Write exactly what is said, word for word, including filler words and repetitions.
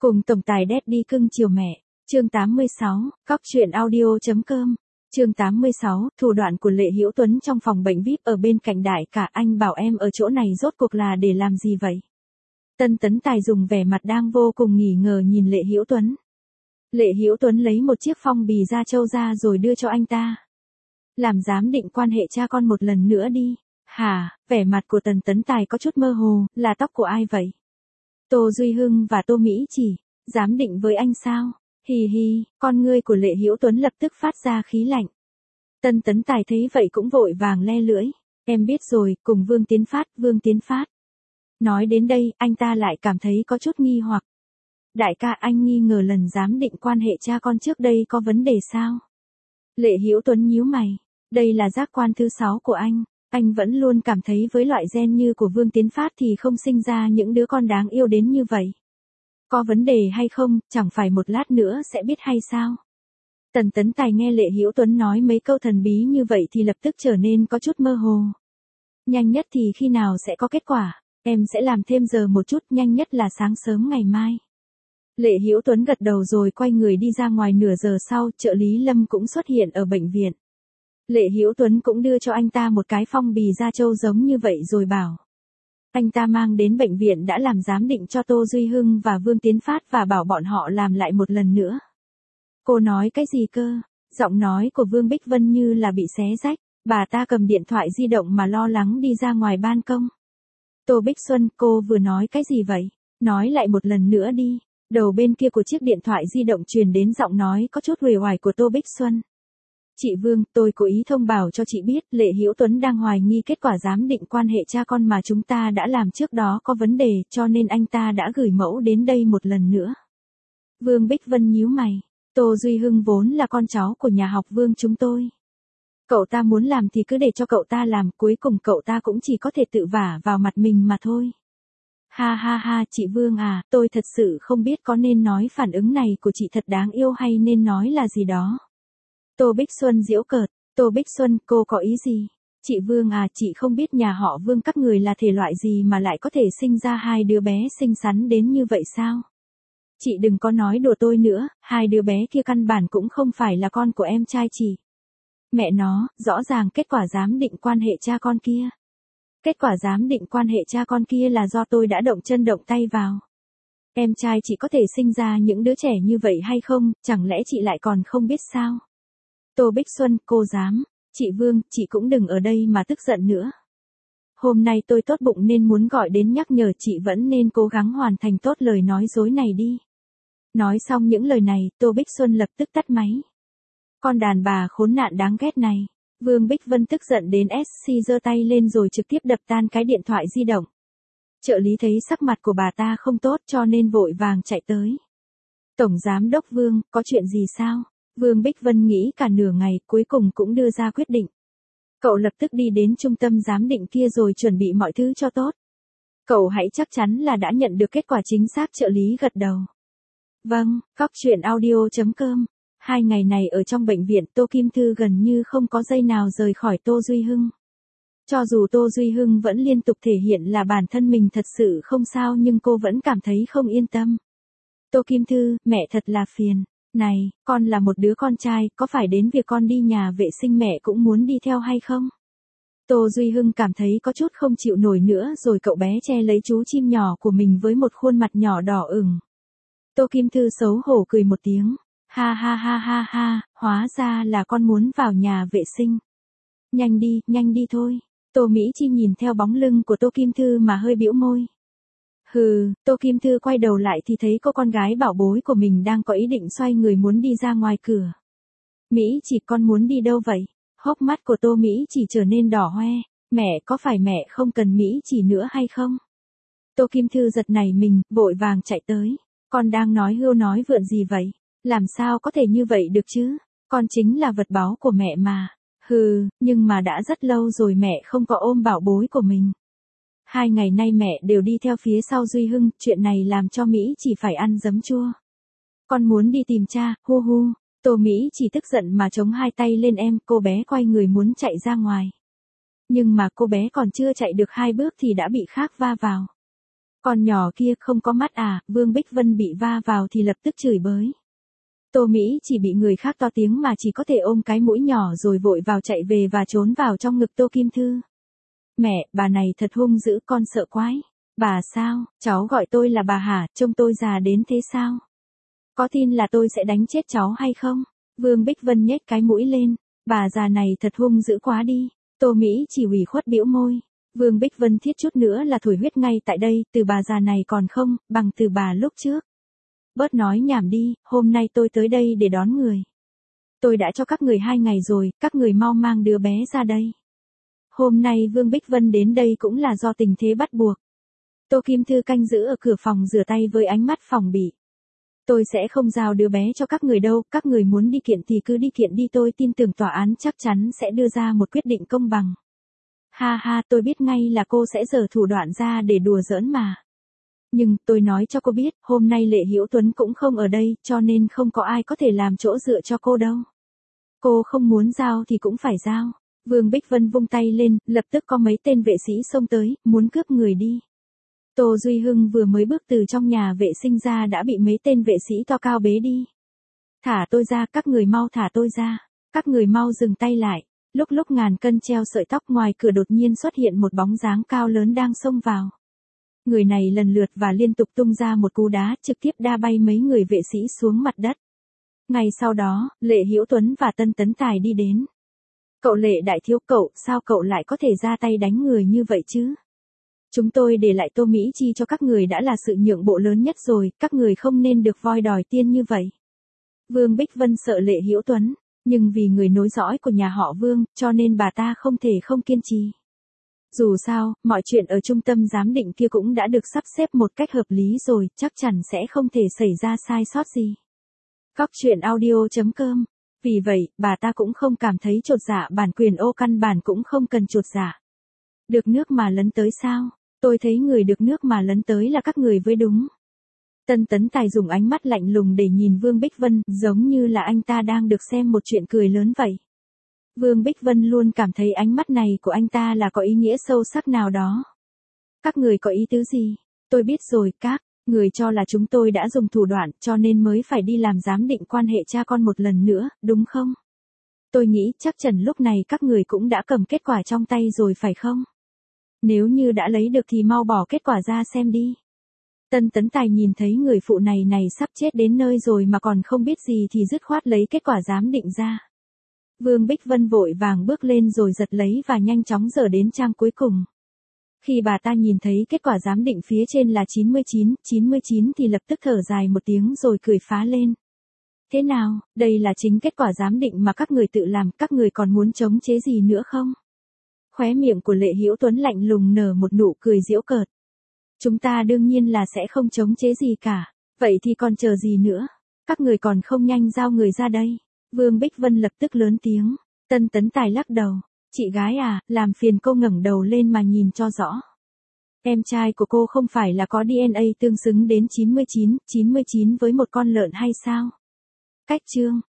Cùng tổng tài Daddy cưng chiều mẹ. Chương tám mươi sáu, Cóc truyện audio.com. Chương tám mươi sáu, thủ đoạn của Lệ Hữu Tuấn trong phòng bệnh vi ai pi ở bên cạnh đại cả, anh bảo em ở chỗ này rốt cuộc là để làm gì vậy? Tân Tấn Tài dùng vẻ mặt đang vô cùng nghi ngờ nhìn Lệ Hữu Tuấn. Lệ Hữu Tuấn lấy một chiếc phong bì da trâu ra rồi đưa cho anh ta. Làm giám định quan hệ cha con một lần nữa đi. Hả? Vẻ mặt của Tần Tấn Tài có chút mơ hồ, là tóc của ai vậy? Tô Duy Hưng và Tô Mỹ Chỉ, giám định với anh sao? Hì hì, con ngươi của Lệ Hữu Tuấn lập tức phát ra khí lạnh. Tân Tấn Tài thấy vậy cũng vội vàng le lưỡi. Em biết rồi, cùng Vương Tiến Phát, Vương Tiến Phát. Nói đến đây, anh ta lại cảm thấy có chút nghi hoặc. Đại ca, anh nghi ngờ lần giám định quan hệ cha con trước đây có vấn đề sao? Lệ Hữu Tuấn nhíu mày. Đây là giác quan thứ sáu của anh. Anh vẫn luôn cảm thấy với loại gen như của Vương Tiến Phát thì không sinh ra những đứa con đáng yêu đến như vậy. Có vấn đề hay không, chẳng phải một lát nữa sẽ biết hay sao? Tần Tấn Tài nghe Lệ Hữu Tuấn nói mấy câu thần bí như vậy thì lập tức trở nên có chút mơ hồ. Nhanh nhất thì khi nào sẽ có kết quả? Em sẽ làm thêm giờ một chút, nhanh nhất là sáng sớm ngày mai. Lệ Hữu Tuấn gật đầu rồi quay người đi ra ngoài. Nửa giờ sau, trợ lý Lâm cũng xuất hiện ở bệnh viện. Lệ Hữu Tuấn cũng đưa cho anh ta một cái phong bì da trâu giống như vậy rồi bảo. Anh ta mang đến bệnh viện đã làm giám định cho Tô Duy Hưng và Vương Tiến Phát và bảo bọn họ làm lại một lần nữa. Cô nói cái gì cơ? Giọng nói của Vương Bích Vân như là bị xé rách. Bà ta cầm điện thoại di động mà lo lắng đi ra ngoài ban công. Tô Bích Xuân, cô vừa nói cái gì vậy? Nói lại một lần nữa đi. Đầu bên kia của chiếc điện thoại di động truyền đến giọng nói có chút uể oải của Tô Bích Xuân. Chị Vương, tôi cố ý thông báo cho chị biết Lệ Hữu Tuấn đang hoài nghi kết quả giám định quan hệ cha con mà chúng ta đã làm trước đó có vấn đề, cho nên anh ta đã gửi mẫu đến đây một lần nữa. Vương Bích Vân nhíu mày. Tô Duy Hưng vốn là con cháu của nhà học Vương chúng tôi. Cậu ta muốn làm thì cứ để cho cậu ta làm, cuối cùng cậu ta cũng chỉ có thể tự vả vào mặt mình mà thôi. Ha ha ha, chị Vương à, tôi thật sự không biết có nên nói phản ứng này của chị thật đáng yêu hay nên nói là gì đó. Tô Bích Xuân giễu cợt. Tô Bích Xuân, cô có ý gì? Chị Vương à, chị không biết nhà họ Vương các người là thể loại gì mà lại có thể sinh ra hai đứa bé xinh xắn đến như vậy sao? Chị đừng có nói đùa tôi nữa, hai đứa bé kia căn bản cũng không phải là con của em trai chị. Mẹ nó, rõ ràng kết quả giám định quan hệ cha con kia. Kết quả giám định quan hệ cha con kia là do tôi đã động chân động tay vào. Em trai chị có thể sinh ra những đứa trẻ như vậy hay không, chẳng lẽ chị lại còn không biết sao? Tô Bích Xuân, cô dám. Chị Vương, chị cũng đừng ở đây mà tức giận nữa. Hôm nay tôi tốt bụng nên muốn gọi đến nhắc nhở chị vẫn nên cố gắng hoàn thành tốt lời nói dối này đi. Nói xong những lời này, Tô Bích Xuân lập tức tắt máy. Con đàn bà khốn nạn đáng ghét này. Vương Bích Vân tức giận đến ét xê giơ tay lên rồi trực tiếp đập tan cái điện thoại di động. Trợ lý thấy sắc mặt của bà ta không tốt cho nên vội vàng chạy tới. Tổng giám đốc Vương, có chuyện gì sao? Vương Bích Vân nghĩ cả nửa ngày cuối cùng cũng đưa ra quyết định. Cậu lập tức đi đến trung tâm giám định kia rồi chuẩn bị mọi thứ cho tốt. Cậu hãy chắc chắn là đã nhận được kết quả chính xác. Trợ lý gật đầu. Vâng, Cóc truyện audio.com. Hai ngày này ở trong bệnh viện Tô Kim Thư gần như không có giây nào rời khỏi Tô Duy Hưng. Cho dù Tô Duy Hưng vẫn liên tục thể hiện là bản thân mình thật sự không sao nhưng cô vẫn cảm thấy không yên tâm. Tô Kim Thư, mẹ thật là phiền. Này, con là một đứa con trai, có phải đến việc con đi nhà vệ sinh mẹ cũng muốn đi theo hay không? Tô Duy Hưng cảm thấy có chút không chịu nổi nữa rồi cậu bé che lấy chú chim nhỏ của mình với một khuôn mặt nhỏ đỏ ửng. Tô Kim Thư xấu hổ cười một tiếng. Ha ha ha ha ha, hóa ra là con muốn vào nhà vệ sinh. Nhanh đi, nhanh đi thôi. Tô Mỹ Chi nhìn theo bóng lưng của Tô Kim Thư mà hơi bĩu môi. Hừ, Tô Kim Thư quay đầu lại thì thấy cô con gái bảo bối của mình đang có ý định xoay người muốn đi ra ngoài cửa. Mỹ Chỉ, con muốn đi đâu vậy? Hốc mắt của Tô Mỹ Chỉ trở nên đỏ hoe. Mẹ, có phải mẹ không cần Mỹ Chỉ nữa hay không? Tô Kim Thư giật nảy mình, vội vàng chạy tới. Con đang nói hưu nói vượn gì vậy? Làm sao có thể như vậy được chứ? Con chính là vật báu của mẹ mà. Hừ, nhưng mà đã rất lâu rồi mẹ không có ôm bảo bối của mình. Hai ngày nay mẹ đều đi theo phía sau Duy Hưng, chuyện này làm cho Mỹ Chỉ phải ăn giấm chua. Con muốn đi tìm cha, hu hu. Tô Mỹ Chỉ tức giận mà chống hai tay lên em, cô bé quay người muốn chạy ra ngoài. Nhưng mà cô bé còn chưa chạy được hai bước thì đã bị khác va vào. Con nhỏ kia không có mắt à, Vương Bích Vân bị va vào thì lập tức chửi bới. Tô Mỹ chỉ bị người khác to tiếng mà chỉ có thể ôm cái mũi nhỏ rồi vội vào chạy về và trốn vào trong ngực Tô Kim Thư. Mẹ, bà này thật hung dữ, con sợ quái. Bà sao, cháu gọi tôi là bà hả, trông tôi già đến thế sao? Có tin là tôi sẽ đánh chết cháu hay không? Vương Bích Vân nhếch cái mũi lên, bà già này thật hung dữ quá đi. Tô Mỹ chỉ ủy khuất bĩu môi. Vương Bích Vân thiết chút nữa là thổi huyết ngay tại đây, từ bà già này còn không, bằng từ bà lúc trước. Bớt nói nhảm đi, hôm nay tôi tới đây để đón người. Tôi đã cho các người hai ngày rồi, các người mau mang đứa bé ra đây. Hôm nay Vương Bích Vân đến đây cũng là do tình thế bắt buộc. Tô Kim Thư canh giữ ở cửa phòng rửa tay với ánh mắt phòng bị. Tôi sẽ không giao đứa bé cho các người đâu, các người muốn đi kiện thì cứ đi kiện đi, tôi tin tưởng tòa án chắc chắn sẽ đưa ra một quyết định công bằng. Ha ha, tôi biết ngay là cô sẽ giở thủ đoạn ra để đùa giỡn mà. Nhưng, tôi nói cho cô biết, hôm nay Lệ Hữu Tuấn cũng không ở đây, cho nên không có ai có thể làm chỗ dựa cho cô đâu. Cô không muốn giao thì cũng phải giao. Vương Bích Vân vung tay lên, lập tức có mấy tên vệ sĩ xông tới, muốn cướp người đi. Tô Duy Hưng vừa mới bước từ trong nhà vệ sinh ra đã bị mấy tên vệ sĩ to cao bế đi. Thả tôi ra, các người mau thả tôi ra. Các người mau dừng tay lại. Lúc lúc ngàn cân treo sợi tóc, ngoài cửa đột nhiên xuất hiện một bóng dáng cao lớn đang xông vào. Người này lần lượt và liên tục tung ra một cú đá, trực tiếp đá bay mấy người vệ sĩ xuống mặt đất. Ngay sau đó, Lệ Hữu Tuấn và Tân Tấn Tài đi đến. Cậu Lệ đại thiếu, cậu, sao cậu lại có thể ra tay đánh người như vậy chứ? Chúng tôi để lại Tô Mỹ Chi cho các người đã là sự nhượng bộ lớn nhất rồi, các người không nên được voi đòi tiên như vậy. Vương Bích Vân sợ Lệ Hữu Tuấn, nhưng vì người nối dõi của nhà họ Vương, cho nên bà ta không thể không kiên trì. Dù sao, mọi chuyện ở trung tâm giám định kia cũng đã được sắp xếp một cách hợp lý rồi, chắc chắn sẽ không thể xảy ra sai sót gì. Cóc truyện audio chấm com. Vì vậy, bà ta cũng không cảm thấy chột dạ, bản quyền ô căn bản cũng không cần chột dạ. Được nước mà lấn tới sao? Tôi thấy người được nước mà lấn tới là các người với đúng. Tân Tấn Tài dùng ánh mắt lạnh lùng để nhìn Vương Bích Vân, giống như là anh ta đang được xem một chuyện cười lớn vậy. Vương Bích Vân luôn cảm thấy ánh mắt này của anh ta là có ý nghĩa sâu sắc nào đó. Các người có ý tứ gì? Tôi biết rồi, các người cho là chúng tôi đã dùng thủ đoạn cho nên mới phải đi làm giám định quan hệ cha con một lần nữa, đúng không? Tôi nghĩ chắc chắn lúc này các người cũng đã cầm kết quả trong tay rồi phải không? Nếu như đã lấy được thì mau bỏ kết quả ra xem đi. Tân Tấn Tài nhìn thấy người phụ này này sắp chết đến nơi rồi mà còn không biết gì thì dứt khoát lấy kết quả giám định ra. Vương Bích Vân vội vàng bước lên rồi giật lấy và nhanh chóng dở đến trang cuối cùng. Khi bà ta nhìn thấy kết quả giám định phía trên là chín mươi chín, chín mươi chín thì lập tức thở dài một tiếng rồi cười phá lên. Thế nào, đây là chính kết quả giám định mà các người tự làm, các người còn muốn chống chế gì nữa không? Khóe miệng của Lệ Hữu Tuấn lạnh lùng nở một nụ cười giễu cợt. Chúng ta đương nhiên là sẽ không chống chế gì cả, vậy thì còn chờ gì nữa? Các người còn không nhanh giao người ra đây. Vương Bích Vân lập tức lớn tiếng. Tân Tấn Tài lắc đầu. Chị gái à, làm phiền cô ngẩng đầu lên mà nhìn cho rõ. Em trai của cô không phải là có đê en a tương xứng đến chín mươi chín, chín mươi chín với một con lợn hay sao? Cách chương.